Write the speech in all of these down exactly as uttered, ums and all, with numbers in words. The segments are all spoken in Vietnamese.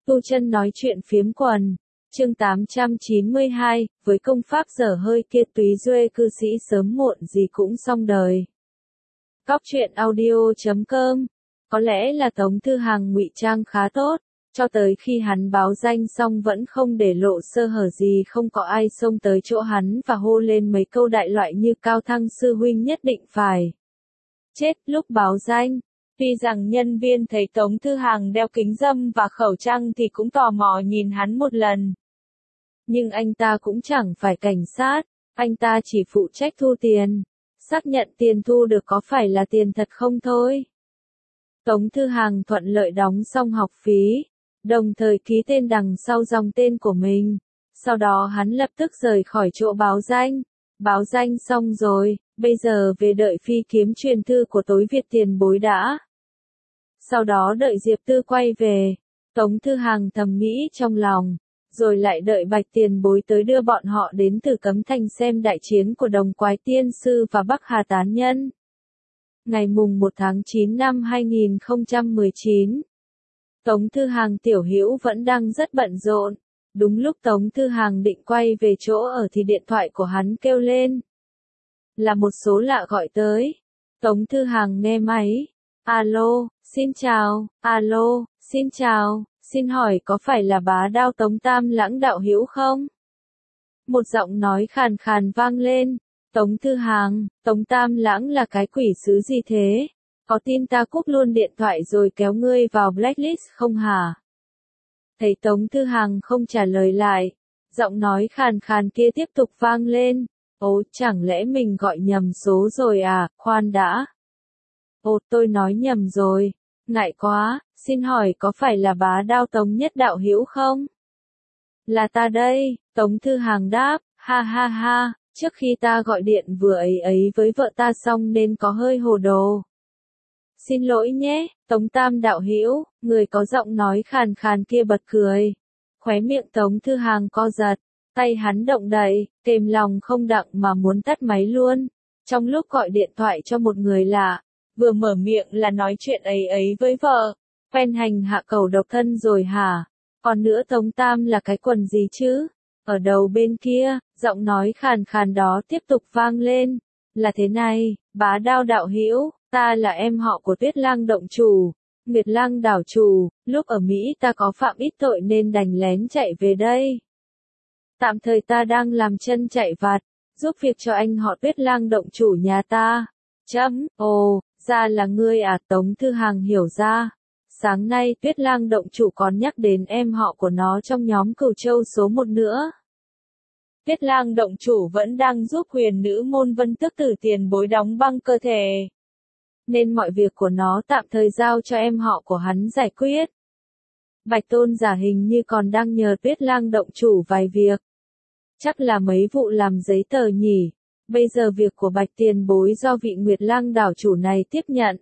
Tu Chân nói chuyện phiếm quần, chương tám trăm chín mươi hai, với công pháp dở hơi kia túy duê cư sĩ sớm muộn gì cũng xong đời. Góc truyện audio chấm com. Có lẽ là Tống Thư Hằng ngụy trang khá tốt, cho tới khi hắn báo danh xong vẫn không để lộ sơ hở gì, không có ai xông tới chỗ hắn và hô lên mấy câu đại loại như Cao Thăng sư huynh nhất định phải chết lúc báo danh. Tuy rằng nhân viên thấy Tống Thư Hằng đeo kính râm và khẩu trang thì cũng tò mò nhìn hắn một lần. Nhưng anh ta cũng chẳng phải cảnh sát, anh ta chỉ phụ trách thu tiền, xác nhận tiền thu được có phải là tiền thật không thôi. Tống Thư Hằng thuận lợi đóng xong học phí, đồng thời ký tên đằng sau dòng tên của mình. Sau đó hắn lập tức rời khỏi chỗ báo danh. Báo danh xong rồi, bây giờ về đợi phi kiếm truyền thư của Tối Việt tiền bối đã. Sau đó đợi Diệp Tư quay về, Tống Thư Hằng thầm nghĩ trong lòng, rồi lại đợi Bạch tiền bối tới đưa bọn họ đến Tử Cấm Thành xem đại chiến của Đồng Quái Tiên Sư và Bắc Hà Tán Nhân. Ngày mùng một tháng chín năm hai nghìn không trăm mười chín, Tống Thư Hằng tiểu hữu vẫn đang rất bận rộn. Đúng lúc Tống Thư Hằng định quay về chỗ ở thì điện thoại của hắn kêu lên. Là một số lạ gọi tới. Tống Thư Hằng nghe máy. Alo, xin chào, alo, xin chào, xin hỏi có phải là Bá Đao Tống Tam Lãng đạo hữu không? Một giọng nói khàn khàn vang lên. Tống Thư Hằng, Tống Tam Lãng là cái quỷ sứ gì thế? Có tin ta cúp luôn điện thoại rồi kéo ngươi vào blacklist không hả? Thấy Tống Thư Hằng không trả lời lại, giọng nói khàn khàn kia tiếp tục vang lên. Ồ, chẳng lẽ mình gọi nhầm số rồi à, khoan đã. Ồ, tôi nói nhầm rồi, ngại quá, xin hỏi có phải là Bá Đao Tống Nhất đạo hữu không? Là ta đây, Tống Thư Hằng đáp, ha ha ha, trước khi ta gọi điện vừa ấy ấy với vợ ta xong nên có hơi hồ đồ. Xin lỗi nhé, Tống Tam đạo hữu, người có giọng nói khàn khàn kia bật cười. Khóe miệng Tống Thư Hằng co giật, tay hắn động đậy, kềm lòng không đặng mà muốn tắt máy luôn. Trong lúc gọi điện thoại cho một người lạ, vừa mở miệng là nói chuyện ấy ấy với vợ, quen hành hạ cầu độc thân rồi hả? Còn nữa Tống Tam là cái quần gì chứ? Ở đầu bên kia, giọng nói khàn khàn đó tiếp tục vang lên. Là thế này, Bá Đao đạo hữu, ta là em họ của Tuyết Lang động chủ, Nguyệt Lang đảo chủ, lúc ở Mỹ ta có phạm ít tội nên đành lén chạy về đây. Tạm thời ta đang làm chân chạy vặt, giúp việc cho anh họ Tuyết Lang động chủ nhà ta. Chấm, ồ, ra là ngươi à? Tống Thư Hằng hiểu ra. Sáng nay Tuyết Lang động chủ còn nhắc đến em họ của nó trong nhóm Cửu Châu số một nữa. Tuyết Lang động chủ vẫn đang giúp huyền nữ môn Vân Tước Tử tiền bối đóng băng cơ thể, nên mọi việc của nó tạm thời giao cho em họ của hắn giải quyết. Bạch Tôn giả hình như còn đang nhờ Tuyết Lang động chủ vài việc. Chắc là mấy vụ làm giấy tờ nhỉ. Bây giờ việc của Bạch tiền bối do vị Nguyệt Lang đảo chủ này tiếp nhận.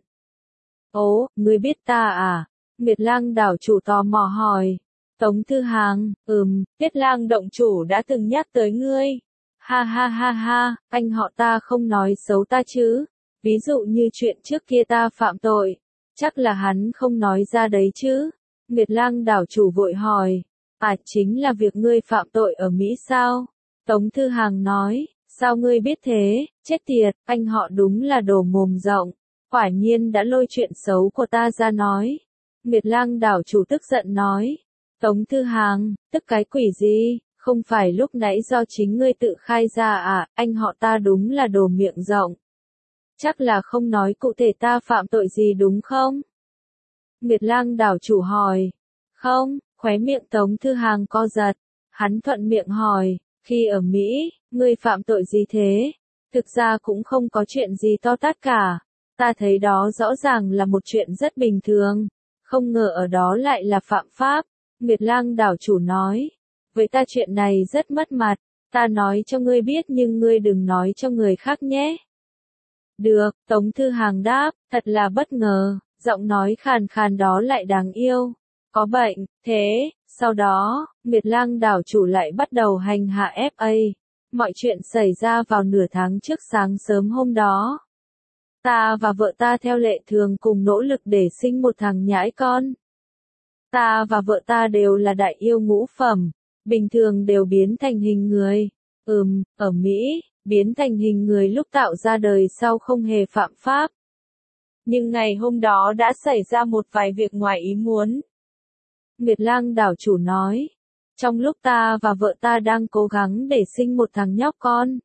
Ố, ngươi biết ta à? Nguyệt Lang đảo chủ tò mò hỏi. Tống Thư Hằng, ừm, Tuyết Lang động chủ đã từng nhắc tới ngươi. Ha ha ha ha, anh họ ta không nói xấu ta chứ. Ví dụ như chuyện trước kia ta phạm tội, chắc là hắn không nói ra đấy chứ. Nguyệt Lang đảo chủ vội hỏi. À, chính là việc ngươi phạm tội ở Mỹ sao? Tống Thư Hằng nói. Sao ngươi biết thế? Chết tiệt, anh họ đúng là đồ mồm rộng. Quả nhiên đã lôi chuyện xấu của ta ra nói. Nguyệt Lang đảo chủ tức giận nói. Tống Thư Hằng, tức cái quỷ gì? Không phải lúc nãy do chính ngươi tự khai ra à? Anh họ ta đúng là đồ miệng rộng. Chắc là không nói cụ thể ta phạm tội gì đúng không? Nguyệt Lang đảo chủ hỏi. Không, khóe miệng Tống Thư Hằng co giật. Hắn thuận miệng hỏi, khi ở Mỹ, ngươi phạm tội gì thế? Thực ra cũng không có chuyện gì to tát cả. Ta thấy đó rõ ràng là một chuyện rất bình thường. Không ngờ ở đó lại là phạm pháp. Nguyệt Lang đảo chủ nói. Với ta chuyện này rất mất mặt. Ta nói cho ngươi biết nhưng ngươi đừng nói cho người khác nhé. Được, Tống Thư Hằng đáp, thật là bất ngờ, giọng nói khàn khàn đó lại đáng yêu. Có bệnh, thế, sau đó, Nguyệt Lang đảo chủ lại bắt đầu hành hạ ép a. Mọi chuyện xảy ra vào nửa tháng trước sáng sớm hôm đó. Ta và vợ ta theo lệ thường cùng nỗ lực để sinh một thằng nhãi con. Ta và vợ ta đều là đại yêu ngũ phẩm, bình thường đều biến thành hình người. Ừm, ở Mỹ, biến thành hình người lúc tạo ra đời sau không hề phạm pháp. Nhưng ngày hôm đó đã xảy ra một vài việc ngoài ý muốn. Nguyệt Lang đảo chủ nói. Trong lúc ta và vợ ta đang cố gắng để sinh một thằng nhóc con.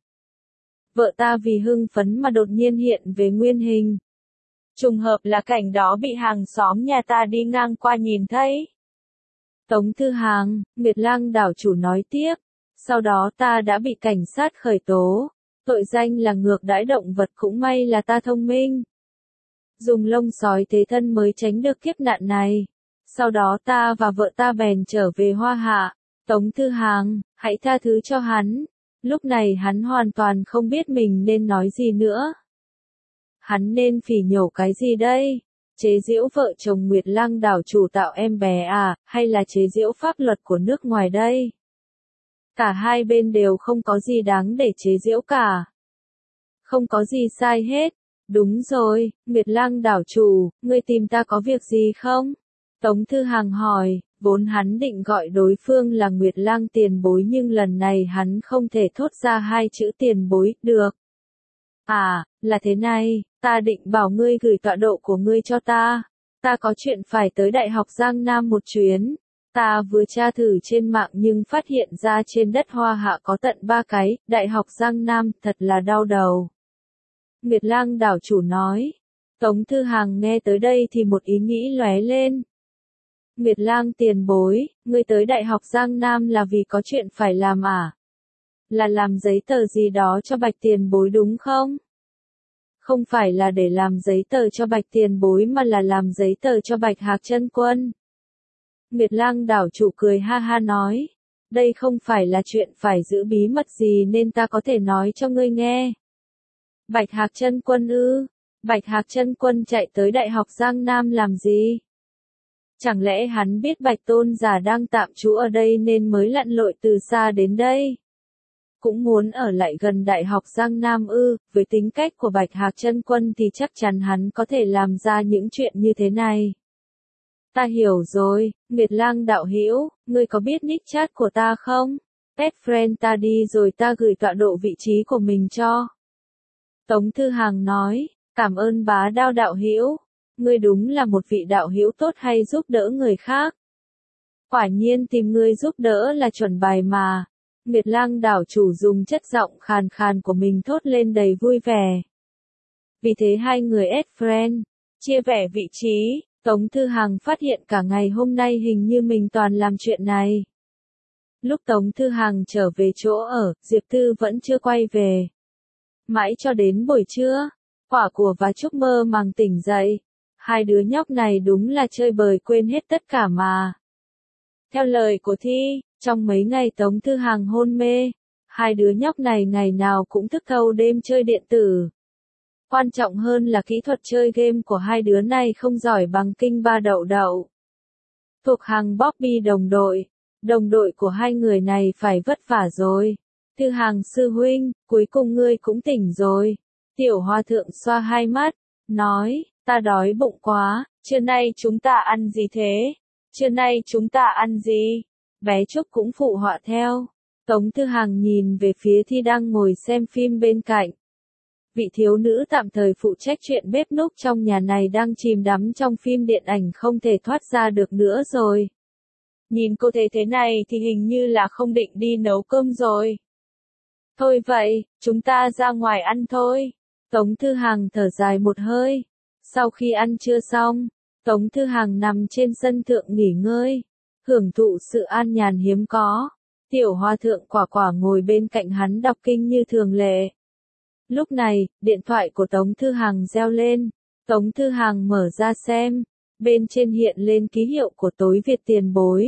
Vợ ta vì hưng phấn mà đột nhiên hiện về nguyên hình. Trùng hợp là cảnh đó bị hàng xóm nhà ta đi ngang qua nhìn thấy. Tống Thư Hàng, Nguyệt Lang đảo chủ nói tiếp. Sau đó ta đã bị cảnh sát khởi tố. Tội danh là ngược đãi động vật, cũng may là ta thông minh. Dùng lông sói thế thân mới tránh được kiếp nạn này. Sau đó ta và vợ ta bèn trở về Hoa Hạ. Tống Thư Hàng, hãy tha thứ cho hắn. Lúc này hắn hoàn toàn không biết mình nên nói gì nữa. Hắn nên phỉ nhổ cái gì đây? Chế giễu vợ chồng Nguyệt Lang đảo chủ tạo em bé à, hay là chế giễu pháp luật của nước ngoài đây? Cả hai bên đều không có gì đáng để chế giễu cả. Không có gì sai hết. Đúng rồi, Nguyệt Lang đảo chủ, ngươi tìm ta có việc gì không? Tống Thư Hàng hỏi, vốn hắn định gọi đối phương là Nguyệt Lang tiền bối nhưng lần này hắn không thể thốt ra hai chữ tiền bối, được. À, là thế này, ta định bảo ngươi gửi tọa độ của ngươi cho ta. Ta có chuyện phải tới Đại học Giang Nam một chuyến. Ta vừa tra thử trên mạng nhưng phát hiện ra trên đất Hoa Hạ có tận ba cái, Đại học Giang Nam, thật là đau đầu. Nguyệt Lang đảo chủ nói. Tống Thư Hàng nghe tới đây thì một ý nghĩ lóe lên. Nguyệt Lang tiền bối, ngươi tới Đại học Giang Nam là vì có chuyện phải làm à? Là làm giấy tờ gì đó cho Bạch tiền bối đúng không? Không phải là để làm giấy tờ cho Bạch tiền bối mà là làm giấy tờ cho Bạch Hạc Chân Quân. Nguyệt Lang đảo chủ cười ha ha nói. Đây không phải là chuyện phải giữ bí mật gì nên ta có thể nói cho ngươi nghe. Bạch Hạc Chân Quân ư? Bạch Hạc Chân Quân chạy tới Đại học Giang Nam làm gì? Chẳng lẽ hắn biết Bạch Tôn giả đang tạm trú ở đây nên mới lặn lội từ xa đến đây? Cũng muốn ở lại gần Đại học Giang Nam ư? Với tính cách của Bạch Hạc Chân Quân thì chắc chắn hắn có thể làm ra những chuyện như thế này. Ta hiểu rồi, Nguyệt Lang đạo hữu, ngươi có biết nick chat của ta không? Add friend ta đi rồi ta gửi tọa độ vị trí của mình cho. Tống Thư Hàng nói, cảm ơn Bá Đao đạo hữu. Ngươi đúng là một vị đạo hữu tốt hay giúp đỡ người khác. Quả nhiên tìm ngươi giúp đỡ là chuẩn bài mà. Nguyệt Lang đảo chủ dùng chất giọng khàn khàn của mình thốt lên đầy vui vẻ. Vì thế hai người add friend, chia vẻ vị trí. Tống Thư Hàng phát hiện cả ngày hôm nay hình như mình toàn làm chuyện này. Lúc Tống Thư Hàng trở về chỗ ở, Diệp Tư vẫn chưa quay về. Mãi cho đến buổi trưa, Quả Của và Trúc mơ màng tỉnh dậy. Hai đứa nhóc này đúng là chơi bời quên hết tất cả mà. Theo lời của Thi, trong mấy ngày Tống Thư Hàng hôn mê, hai đứa nhóc này ngày nào cũng thức thâu đêm chơi điện tử. Quan trọng hơn là kỹ thuật chơi game của hai đứa này không giỏi bằng Kinh Ba Đậu Đậu. Thuộc hàng Bobby đồng đội, đồng đội của hai người này phải vất vả rồi. Thư Hàng sư huynh, cuối cùng ngươi cũng tỉnh rồi. Tiểu Hòa Thượng xoa hai mắt, nói, ta đói bụng quá, trưa nay chúng ta ăn gì thế? Trưa nay chúng ta ăn gì? Bé Trúc cũng phụ họa theo. Tống Thư Hàng nhìn về phía Thi đang ngồi xem phim bên cạnh. Vị thiếu nữ tạm thời phụ trách chuyện bếp núc trong nhà này đang chìm đắm trong phim điện ảnh không thể thoát ra được nữa rồi. Nhìn cô thế thế này thì hình như là không định đi nấu cơm rồi. Thôi vậy, chúng ta ra ngoài ăn thôi. Tống Thư Hàng thở dài một hơi. Sau khi ăn trưa xong, Tống Thư Hàng nằm trên sân thượng nghỉ ngơi, hưởng thụ sự an nhàn hiếm có. Tiểu Hòa Thượng Quả Quả ngồi bên cạnh hắn đọc kinh như thường lệ. Lúc này, điện thoại của Tống Thư Hàng reo lên. Tống Thư Hàng mở ra xem. Bên trên hiện lên ký hiệu của Tối Việt tiền bối.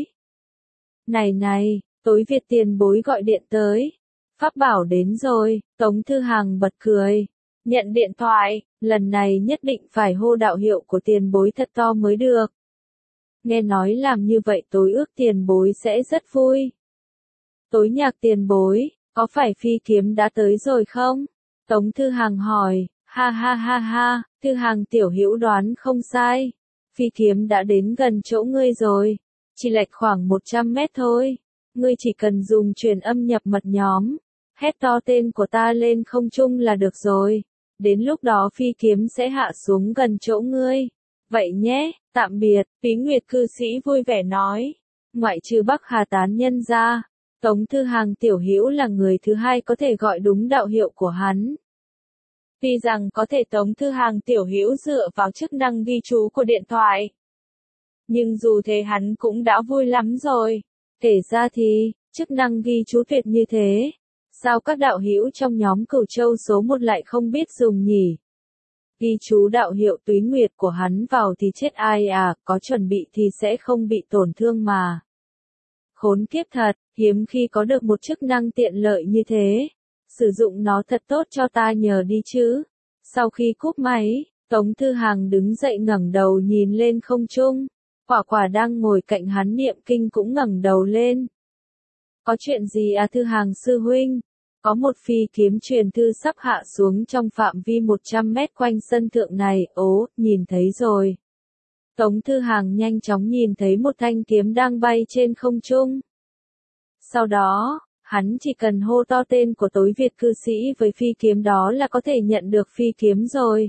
Này này, Tối Việt tiền bối gọi điện tới. Pháp bảo đến rồi, Tống Thư Hàng bật cười. Nhận điện thoại, lần này nhất định phải hô đạo hiệu của tiền bối thật to mới được. Nghe nói làm như vậy tối ước tiền bối sẽ rất vui. Tối nhạc tiền bối, có phải Phi Kiếm đã tới rồi không? Tống Thư Hàng hỏi, ha ha ha ha, Thư Hàng tiểu hữu đoán không sai. Phi Kiếm đã đến gần chỗ ngươi rồi. Chỉ lệch khoảng một trăm mét thôi. Ngươi chỉ cần dùng truyền âm nhập mật nhóm, hét to tên của ta lên không trung là được rồi. Đến lúc đó phi kiếm sẽ hạ xuống gần chỗ ngươi. Vậy nhé, tạm biệt, Túy Nguyệt cư sĩ vui vẻ nói. Ngoại trừ Bắc Hà tán nhân ra, Tống Thư Hàng tiểu hữu là người thứ hai có thể gọi đúng đạo hiệu của hắn. Tuy rằng có thể Tống Thư Hàng tiểu hữu dựa vào chức năng ghi chú của điện thoại, nhưng dù thế hắn cũng đã vui lắm rồi. Kể ra thì, chức năng ghi chú tuyệt như thế, sao các đạo hữu trong nhóm Cửu Châu số một lại không biết dùng nhỉ? Ghi chú đạo hiệu Túy Nguyệt của hắn vào thì chết ai à, có chuẩn bị thì sẽ không bị tổn thương mà. Khốn kiếp thật, hiếm khi có được một chức năng tiện lợi như thế. Sử dụng nó thật tốt cho ta nhờ đi chứ. Sau khi cúp máy, Tống Thư Hàng đứng dậy ngẩng đầu nhìn lên không trung. Quả Quả đang ngồi cạnh hắn niệm kinh cũng ngẩng đầu lên. Có chuyện gì à Thư Hàng sư huynh? Có một phi kiếm truyền thư sắp hạ xuống trong phạm vi một trăm mét quanh sân thượng này, ố, nhìn thấy rồi. Tống Thư Hàng nhanh chóng nhìn thấy một thanh kiếm đang bay trên không trung. Sau đó, hắn chỉ cần hô to tên của Tối Việt cư sĩ với phi kiếm đó là có thể nhận được phi kiếm rồi.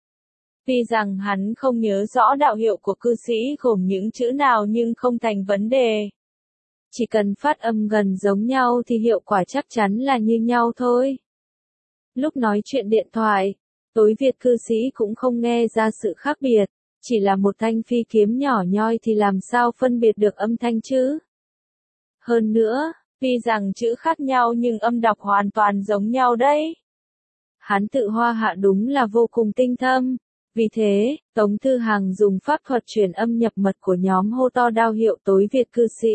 Tuy rằng hắn không nhớ rõ đạo hiệu của cư sĩ gồm những chữ nào nhưng không thành vấn đề. Chỉ cần phát âm gần giống nhau thì hiệu quả chắc chắn là như nhau thôi. Lúc nói chuyện điện thoại, Tối Việt cư sĩ cũng không nghe ra sự khác biệt, chỉ là một thanh phi kiếm nhỏ nhoi thì làm sao phân biệt được âm thanh chứ? Hơn nữa, tuy rằng chữ khác nhau nhưng âm đọc hoàn toàn giống nhau đấy. Hắn tự hoa hạ đúng là vô cùng tinh thâm. Vì thế, Tống Thư Hàng dùng pháp thuật truyền âm nhập mật của nhóm hô to đao hiệu Tối Việt cư sĩ.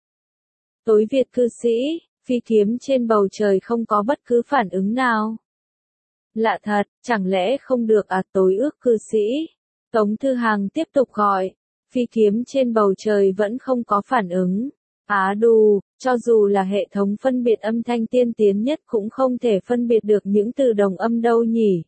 Tối Việt cư sĩ, phi kiếm trên bầu trời không có bất cứ phản ứng nào. Lạ thật, chẳng lẽ không được à Tối Ước cư sĩ? Tống Thư Hàng tiếp tục gọi, phi kiếm trên bầu trời vẫn không có phản ứng. Á đù, cho dù là hệ thống phân biệt âm thanh tiên tiến nhất cũng không thể phân biệt được những từ đồng âm đâu nhỉ.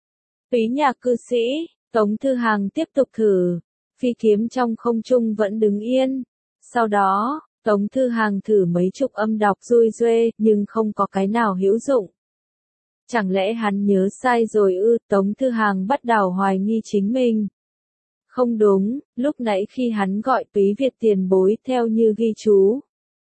Túy Nhạc cư sĩ, Tống Thư Hàng tiếp tục thử, phi kiếm trong không trung vẫn đứng yên. Sau đó, Tống Thư Hàng thử mấy chục âm đọc rui ruê, nhưng không có cái nào hữu dụng. Chẳng lẽ hắn nhớ sai rồi ư? Tống Thư Hàng bắt đầu hoài nghi chính mình. Không đúng, lúc nãy khi hắn gọi Túy Việt tiền bối theo như ghi chú,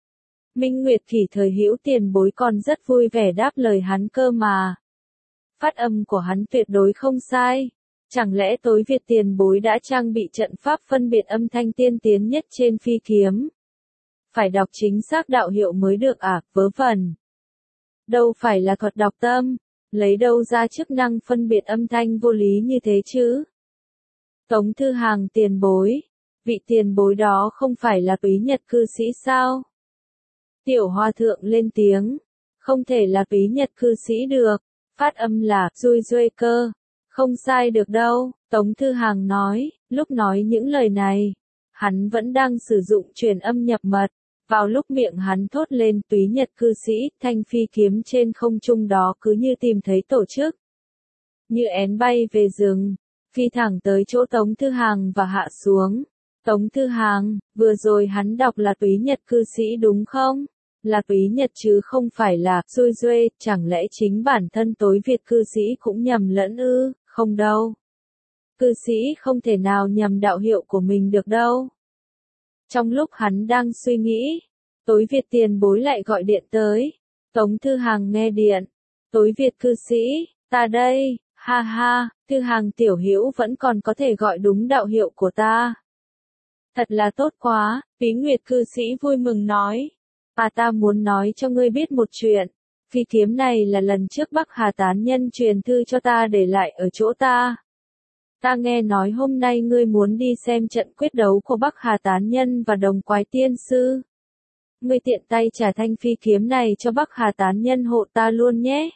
Minh Nguyệt Kỷ thời hữu tiền bối còn rất vui vẻ đáp lời hắn cơ mà. Phát âm của hắn tuyệt đối không sai. Chẳng lẽ Tối Việt tiền bối đã trang bị trận pháp phân biệt âm thanh tiên tiến nhất trên phi kiếm? Phải đọc chính xác đạo hiệu mới được à, vớ vẩn. Đâu phải là thuật đọc tâm, lấy đâu ra chức năng phân biệt âm thanh vô lý như thế chứ? Tống Thư Hàng tiền bối, vị tiền bối đó không phải là Túy Nhật cư sĩ sao? Tiểu Hòa Thượng lên tiếng, không thể là Túy Nhật cư sĩ được, phát âm là rui ruê cơ, không sai được đâu, Tống Thư Hàng nói, lúc nói những lời này, hắn vẫn đang sử dụng truyền âm nhập mật, vào lúc miệng hắn thốt lên Túy Nhật cư sĩ, thanh phi kiếm trên không trung đó cứ như tìm thấy tổ chức. Như én bay về rừng, phi thẳng tới chỗ Tống Thư Hàng và hạ xuống. Tống Thư Hàng, vừa rồi hắn đọc là Túy Nhật cư sĩ đúng không? Là Túy Nhật chứ không phải là rui ruê, chẳng lẽ chính bản thân Tối Việt cư sĩ cũng nhầm lẫn ư? Không đâu. Cư sĩ không thể nào nhầm đạo hiệu của mình được đâu. Trong lúc hắn đang suy nghĩ, Tối Việt tiền bối lại gọi điện tới. Tống Thư Hàng nghe điện. Tối Việt cư sĩ, ta đây, ha ha, Thư Hàng tiểu hữu vẫn còn có thể gọi đúng đạo hiệu của ta. Thật là tốt quá, Túy Nguyệt cư sĩ vui mừng nói. À ta muốn nói cho ngươi biết một chuyện. Phi kiếm này là lần trước Bắc Hà tán nhân truyền thư cho ta để lại ở chỗ ta. Ta nghe nói hôm nay ngươi muốn đi xem trận quyết đấu của Bắc Hà tán nhân và Đồng Quái tiên sư. Ngươi tiện tay trả thanh phi kiếm này cho Bắc Hà tán nhân hộ ta luôn nhé.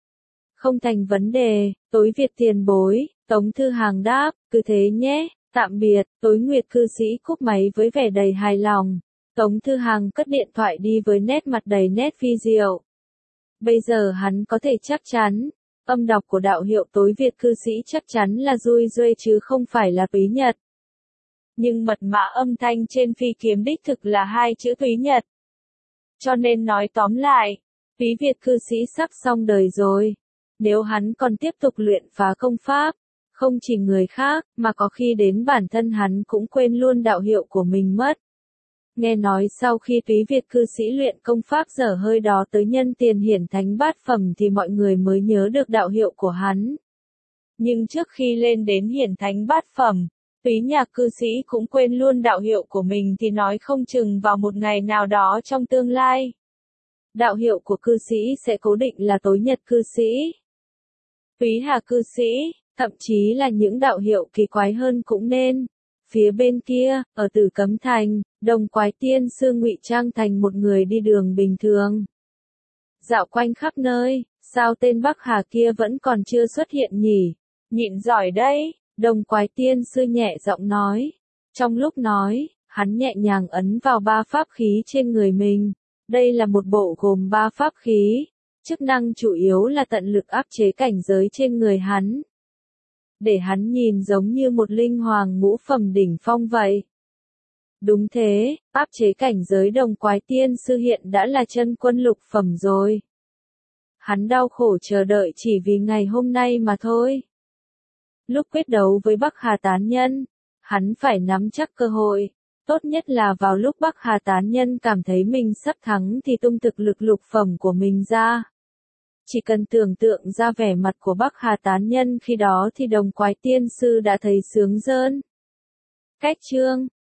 Không thành vấn đề, Tối Việt tiền bối, Tống Thư Hàng đáp, cứ thế nhé, tạm biệt, Tối Nguyệt cư sĩ cúp máy với vẻ đầy hài lòng. Tống Thư Hàng cất điện thoại đi với nét mặt đầy nét vi diệu. Bây giờ hắn có thể chắc chắn, âm đọc của đạo hiệu Tối Việt cư sĩ chắc chắn là rui ruê chứ không phải là Túy Nhật. Nhưng mật mã âm thanh trên phi kiếm đích thực là hai chữ Túy Nhật. Cho nên nói tóm lại, Túy Việt cư sĩ sắp xong đời rồi. Nếu hắn còn tiếp tục luyện phá công pháp, không chỉ người khác, mà có khi đến bản thân hắn cũng quên luôn đạo hiệu của mình mất. Nghe nói sau khi Túy Việt cư sĩ luyện công pháp dở hơi đó tới nhân tiền hiển thánh bát phẩm thì mọi người mới nhớ được đạo hiệu của hắn. Nhưng trước khi lên đến hiển thánh bát phẩm, Túy Nhạc cư sĩ cũng quên luôn đạo hiệu của mình thì nói không chừng vào một ngày nào đó trong tương lai. Đạo hiệu của cư sĩ sẽ cố định là Tối Nhật cư sĩ, Túy Hà cư sĩ, thậm chí là những đạo hiệu kỳ quái hơn cũng nên. Phía bên kia, ở Tử Cấm Thành, Đồng Quái Tiên Sư ngụy trang thành một người đi đường bình thường. Dạo quanh khắp nơi, sao tên Bắc Hà kia vẫn còn chưa xuất hiện nhỉ? Nhịn giỏi đấy, Đồng Quái Tiên Sư nhẹ giọng nói. Trong lúc nói, hắn nhẹ nhàng ấn vào ba pháp khí trên người mình. Đây là một bộ gồm ba pháp khí. Chức năng chủ yếu là tận lực áp chế cảnh giới trên người hắn. Để hắn nhìn giống như một linh hoàng ngũ phẩm đỉnh phong vậy. Đúng thế, áp chế cảnh giới Đồng Quái Tiên Sư hiện đã là chân quân lục phẩm rồi. Hắn đau khổ chờ đợi chỉ vì ngày hôm nay mà thôi. Lúc quyết đấu với Bắc Hà Tán Nhân, hắn phải nắm chắc cơ hội. Tốt nhất là vào lúc Bắc Hà Tán Nhân cảm thấy mình sắp thắng thì tung thực lực lục phẩm của mình ra. Chỉ cần tưởng tượng ra vẻ mặt của Bắc Hà Tán Nhân khi đó thì Đồng Quái Tiên Sư đã thấy sướng rơn. Cách chương